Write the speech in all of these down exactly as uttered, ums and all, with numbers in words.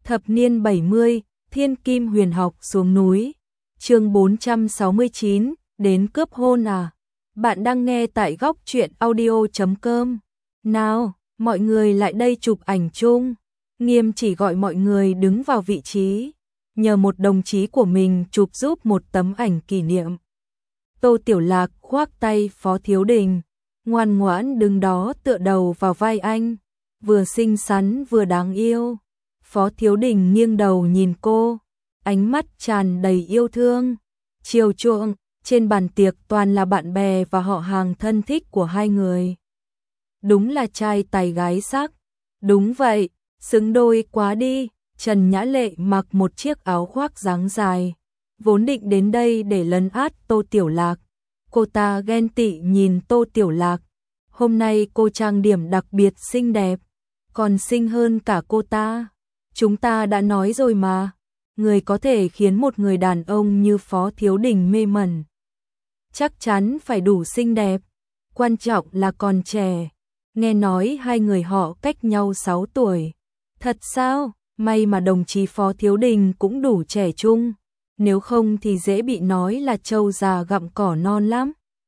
Thập niên bảy mươi, Thiên Kim Huyền Học xuống núi. Chương bốn trăm sáu mươi chín, đến cướp hôn à? Bạn đang nghe tại góc truyện audio chấm com. Nào, mọi người lại đây chụp ảnh chung. Nghiêm chỉ gọi mọi người đứng vào vị trí, nhờ một đồng chí của mình chụp giúp một tấm ảnh kỷ niệm. Tô Tiểu Lạc khoác tay Phó Thiếu Đình, ngoan ngoãn đứng đó tựa đầu vào vai anh, vừa xinh xắn vừa đáng yêu. Phó Thiếu Đình nghiêng đầu nhìn cô, ánh mắt tràn đầy yêu thương, chiều chuộng. Trên bàn tiệc toàn là bạn bè và họ hàng thân thích của hai người. Đúng là trai tài gái sắc. Đúng vậy, xứng đôi quá đi. Trần Nhã Lệ mặc một chiếc áo khoác dáng dài, vốn định đến đây để lấn át Tô Tiểu Lạc. Cô ta ghen tị nhìn Tô Tiểu Lạc. Hôm nay cô trang điểm đặc biệt xinh đẹp, còn xinh hơn cả cô ta. Chúng ta đã nói rồi mà, người có thể khiến một người đàn ông như Phó Thiếu Đình mê mẩn chắc chắn phải đủ xinh đẹp, quan trọng là còn trẻ. Nghe nói hai người họ cách nhau sáu tuổi. Thật sao? May mà đồng chí Phó Thiếu Đình cũng đủ trẻ trung, nếu không thì dễ bị nói là trâu già gặm cỏ non lắm.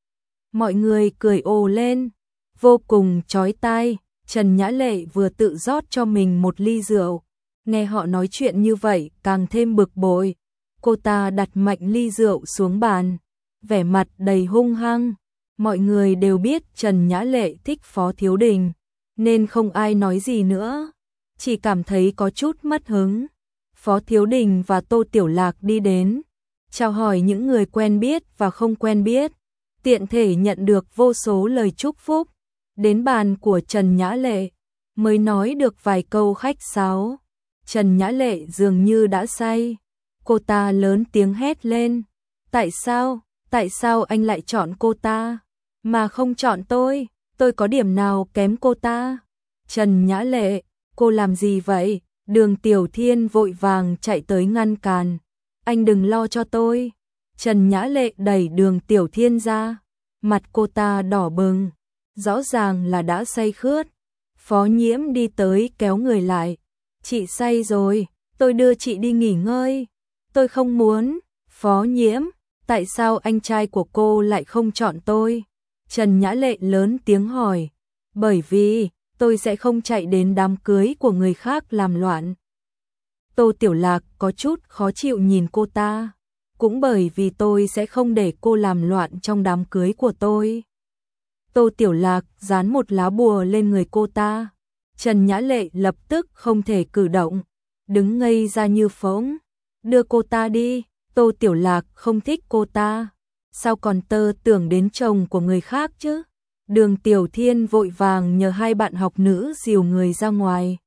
Mọi người cười ồ lên, vô cùng chói tai. Trần Nhã Lệ vừa tự rót cho mình một ly rượu, nghe họ nói chuyện như vậy càng thêm bực bội. Cô ta đặt mạnh ly rượu xuống bàn, vẻ mặt đầy hung hăng. Mọi người đều biết Trần Nhã Lệ thích Phó Thiếu Đình, nên không ai nói gì nữa, chỉ cảm thấy có chút mất hứng. Phó Thiếu Đình và Tô Tiểu Lạc đi đến, chào hỏi những người quen biết và không quen biết, tiện thể nhận được vô số lời chúc phúc. Đến bàn của Trần Nhã Lệ, mới nói được vài câu khách sáo. Trần Nhã Lệ dường như đã say, cô ta lớn tiếng hét lên. Tại sao? Tại sao anh lại chọn cô ta, mà không chọn tôi? Tôi có điểm nào kém cô ta? Trần Nhã Lệ, cô làm gì vậy? Đường Tiểu Thiên vội vàng chạy tới ngăn cản. Anh đừng lo cho tôi. Trần Nhã Lệ đẩy Đường Tiểu Thiên ra, mặt cô ta đỏ bừng, rõ ràng là đã say khướt. Phó Nhiễm đi tới kéo người lại. Chị say rồi, tôi đưa chị đi nghỉ ngơi. Tôi không muốn. Phó Nhiễm, tại sao anh trai của cô lại không chọn tôi? Trần Nhã Lệ lớn tiếng hỏi. Bởi vì tôi sẽ không chạy đến đám cưới của người khác làm loạn. Tô Tiểu Lạc có chút khó chịu nhìn cô ta. Cũng bởi vì tôi sẽ không để cô làm loạn trong đám cưới của tôi. Tô Tiểu Lạc dán một lá bùa lên người cô ta. Trần Nhã Lệ lập tức không thể cử động, đứng ngây ra như phỗng. Đưa cô ta đi. Tô Tiểu Lạc không thích cô ta, sao còn tơ tưởng đến chồng của người khác chứ? Đường Tiểu Thiên vội vàng nhờ hai bạn học nữ dìu người ra ngoài.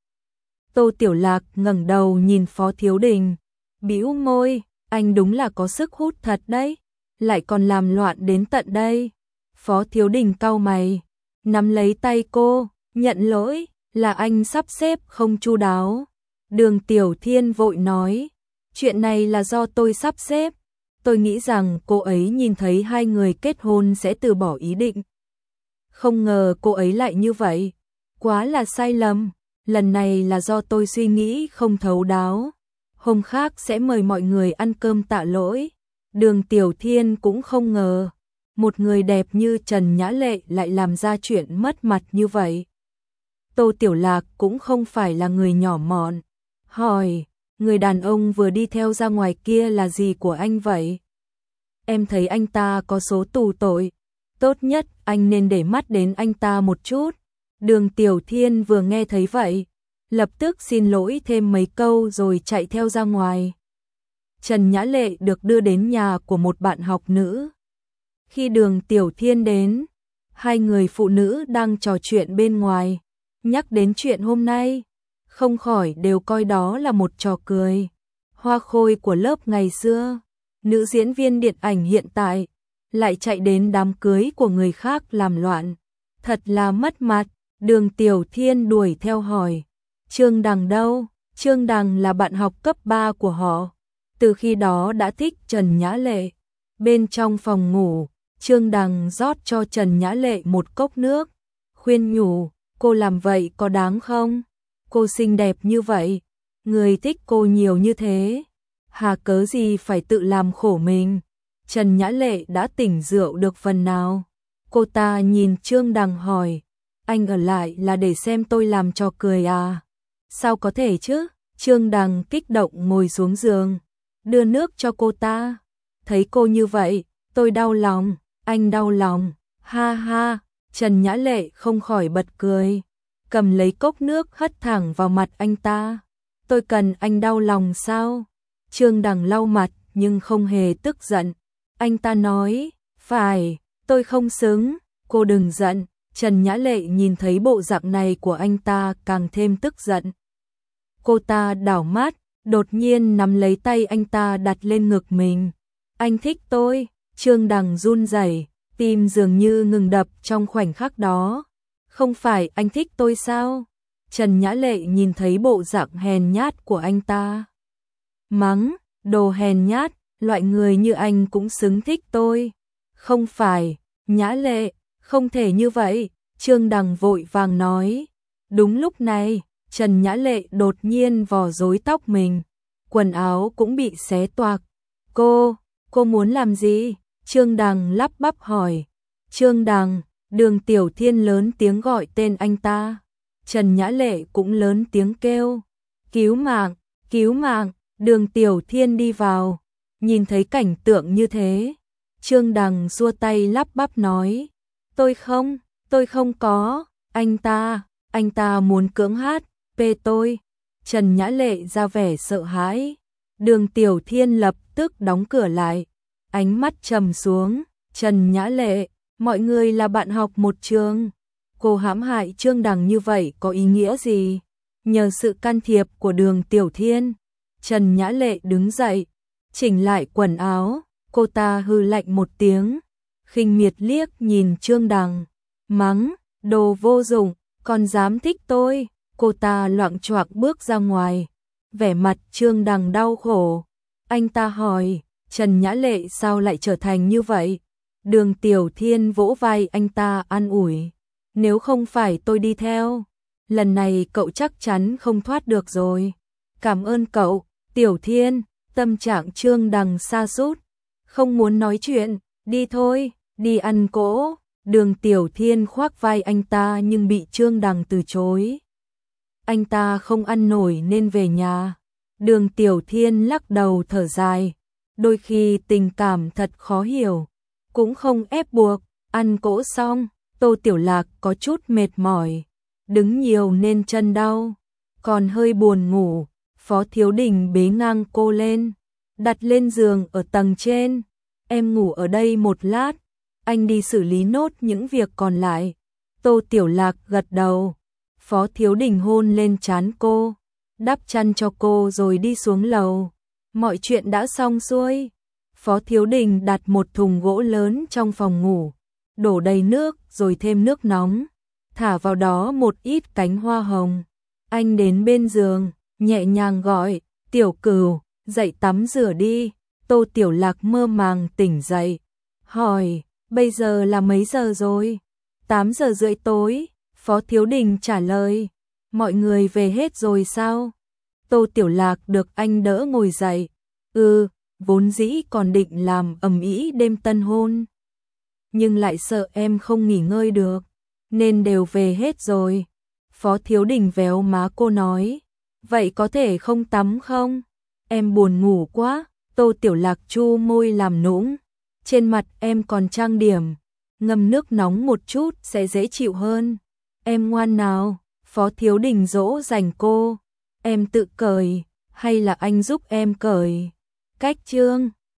Tô Tiểu Lạc ngẩng đầu nhìn Phó Thiếu Đình, bĩu môi, anh đúng là có sức hút thật đấy, lại còn làm loạn đến tận đây. Phó Thiếu Đình cau mày, nắm lấy tay cô, nhận lỗi, là anh sắp xếp không chu đáo. Đường Tiểu Thiên vội nói, chuyện này là do tôi sắp xếp. Tôi nghĩ rằng cô ấy nhìn thấy hai người kết hôn sẽ từ bỏ ý định. Không ngờ cô ấy lại như vậy. Quá là sai lầm. Lần này là do tôi suy nghĩ không thấu đáo. Hôm khác sẽ mời mọi người ăn cơm tạ lỗi. Đường Tiểu Thiên cũng không ngờ một người đẹp như Trần Nhã Lệ lại làm ra chuyện mất mặt như vậy. Tô Tiểu Lạc cũng không phải là người nhỏ mọn, hỏi, người đàn ông vừa đi theo ra ngoài kia là gì của anh vậy? Em thấy anh ta có số tù tội, tốt nhất anh nên để mắt đến anh ta một chút. Đường Tiểu Thiên vừa nghe thấy vậy, lập tức xin lỗi thêm mấy câu rồi chạy theo ra ngoài. Trần Nhã Lệ được đưa đến nhà của một bạn học nữ. Khi Đường Tiểu Thiên đến, hai người phụ nữ đang trò chuyện bên ngoài, nhắc đến chuyện hôm nay, không khỏi đều coi đó là một trò cười. Hoa khôi của lớp ngày xưa, nữ diễn viên điện ảnh hiện tại, lại chạy đến đám cưới của người khác làm loạn. Thật là mất mặt. Đường Tiểu Thiên đuổi theo hỏi, Trương Đằng đâu? Trương Đằng là bạn học cấp ba của họ, từ khi đó đã thích Trần Nhã Lệ. Bên trong phòng ngủ, Trương Đằng rót cho Trần Nhã Lệ một cốc nước, khuyên nhủ, cô làm vậy có đáng không? Cô xinh đẹp như vậy, Người thích cô nhiều như thế, hà cớ gì phải tự làm khổ mình. Trần Nhã Lệ đã tỉnh rượu được phần nào. Cô ta nhìn Trương Đằng hỏi, anh ở lại là để xem tôi làm trò cười à? Sao có thể chứ? Trương Đằng kích động ngồi xuống giường, đưa nước cho cô ta. Thấy cô như vậy, tôi đau lòng, anh đau lòng, ha ha. Trần Nhã Lệ không khỏi bật cười, cầm lấy cốc nước hất thẳng vào mặt anh ta. Tôi cần anh đau lòng sao? Trương Đằng lau mặt nhưng không hề tức giận. Anh ta nói, phải, tôi không xứng, cô đừng giận. Trần Nhã Lệ nhìn thấy bộ dạng này của anh ta càng thêm tức giận. Cô ta đảo mắt, đột nhiên nắm lấy tay anh ta đặt lên ngực mình. Anh thích tôi. Trương Đằng run rẩy, tim dường như ngừng đập trong khoảnh khắc đó. Không phải anh thích tôi sao? Trần Nhã Lệ nhìn thấy bộ dạng hèn nhát của anh ta. Mắng, đồ hèn nhát, loại người như anh cũng xứng thích tôi. Không phải, Nhã Lệ, không thể như vậy. Trương Đằng vội vàng nói. Đúng lúc này, Trần Nhã Lệ đột nhiên vò rối tóc mình, quần áo cũng bị xé toạc. Cô, cô muốn làm gì? Trương Đằng lắp bắp hỏi. Trương Đằng, Đường Tiểu Thiên lớn tiếng gọi tên anh ta. Trần Nhã Lệ cũng lớn tiếng kêu. Cứu mạng, cứu mạng. Đường Tiểu Thiên đi vào, nhìn thấy cảnh tượng như thế. Trương Đằng xua tay lắp bắp nói. Tôi không, tôi không có, anh ta, anh ta muốn cưỡng hát, pê tôi. Trần Nhã Lệ ra vẻ sợ hãi. Đường Tiểu Thiên lập tức đóng cửa lại, ánh mắt trầm xuống. Trần Nhã Lệ, mọi người là bạn học một trường. Cô hãm hại Trương Đằng như vậy có ý nghĩa gì? Nhờ sự can thiệp của Đường Tiểu Thiên, Trần Nhã Lệ đứng dậy, chỉnh lại quần áo. Cô ta hừ lạnh một tiếng, khinh miệt liếc nhìn Trương Đằng, mắng, đồ vô dụng, còn dám thích tôi. Cô ta loạng choạng bước ra ngoài, vẻ mặt Trương Đằng đau khổ. Anh ta hỏi, Trần Nhã Lệ sao lại trở thành như vậy? Đường Tiểu Thiên vỗ vai anh ta an ủi, nếu không phải tôi đi theo, lần này cậu chắc chắn không thoát được rồi. Cảm ơn cậu, Tiểu Thiên. Tâm trạng Trương Đằng sa sút, không muốn nói chuyện, đi thôi, đi ăn cỗ. Đường Tiểu Thiên khoác vai anh ta nhưng bị Trương Đằng từ chối. Anh ta không ăn nổi nên về nhà. Đường Tiểu Thiên lắc đầu thở dài, đôi khi tình cảm thật khó hiểu, cũng không ép buộc. Ăn cỗ xong, Tô Tiểu Lạc có chút mệt mỏi, đứng nhiều nên chân đau, còn hơi buồn ngủ. Phó Thiếu Đình bế ngang cô lên, đặt lên giường ở tầng trên. Em ngủ ở đây một lát, anh đi xử lý nốt những việc còn lại. Tô Tiểu Lạc gật đầu. Phó Thiếu Đình hôn lên trán cô, đắp chăn cho cô rồi đi xuống lầu. Mọi chuyện đã xong xuôi. Phó Thiếu Đình đặt một thùng gỗ lớn trong phòng ngủ, đổ đầy nước rồi thêm nước nóng, thả vào đó một ít cánh hoa hồng. Anh đến bên giường, nhẹ nhàng gọi, Tiểu Cửu, dậy tắm rửa đi. Tô Tiểu Lạc mơ màng tỉnh dậy, hỏi, bây giờ là mấy giờ rồi? tám giờ rưỡi tối. Phó Thiếu Đình trả lời, mọi người về hết rồi sao? Tô Tiểu Lạc được anh đỡ ngồi dậy. Ừ, vốn dĩ còn định làm ầm ĩ đêm tân hôn, nhưng lại sợ em không nghỉ ngơi được, nên đều về hết rồi. Phó Thiếu Đình véo má cô nói, vậy có thể không tắm không? Em buồn ngủ quá. Tô Tiểu Lạc chu môi làm nũng, trên mặt em còn trang điểm, ngâm nước nóng một chút sẽ dễ chịu hơn. Em ngoan nào. Phó Thiếu Đình dỗ dành cô. Em tự cởi hay là anh giúp em cởi? Cách chương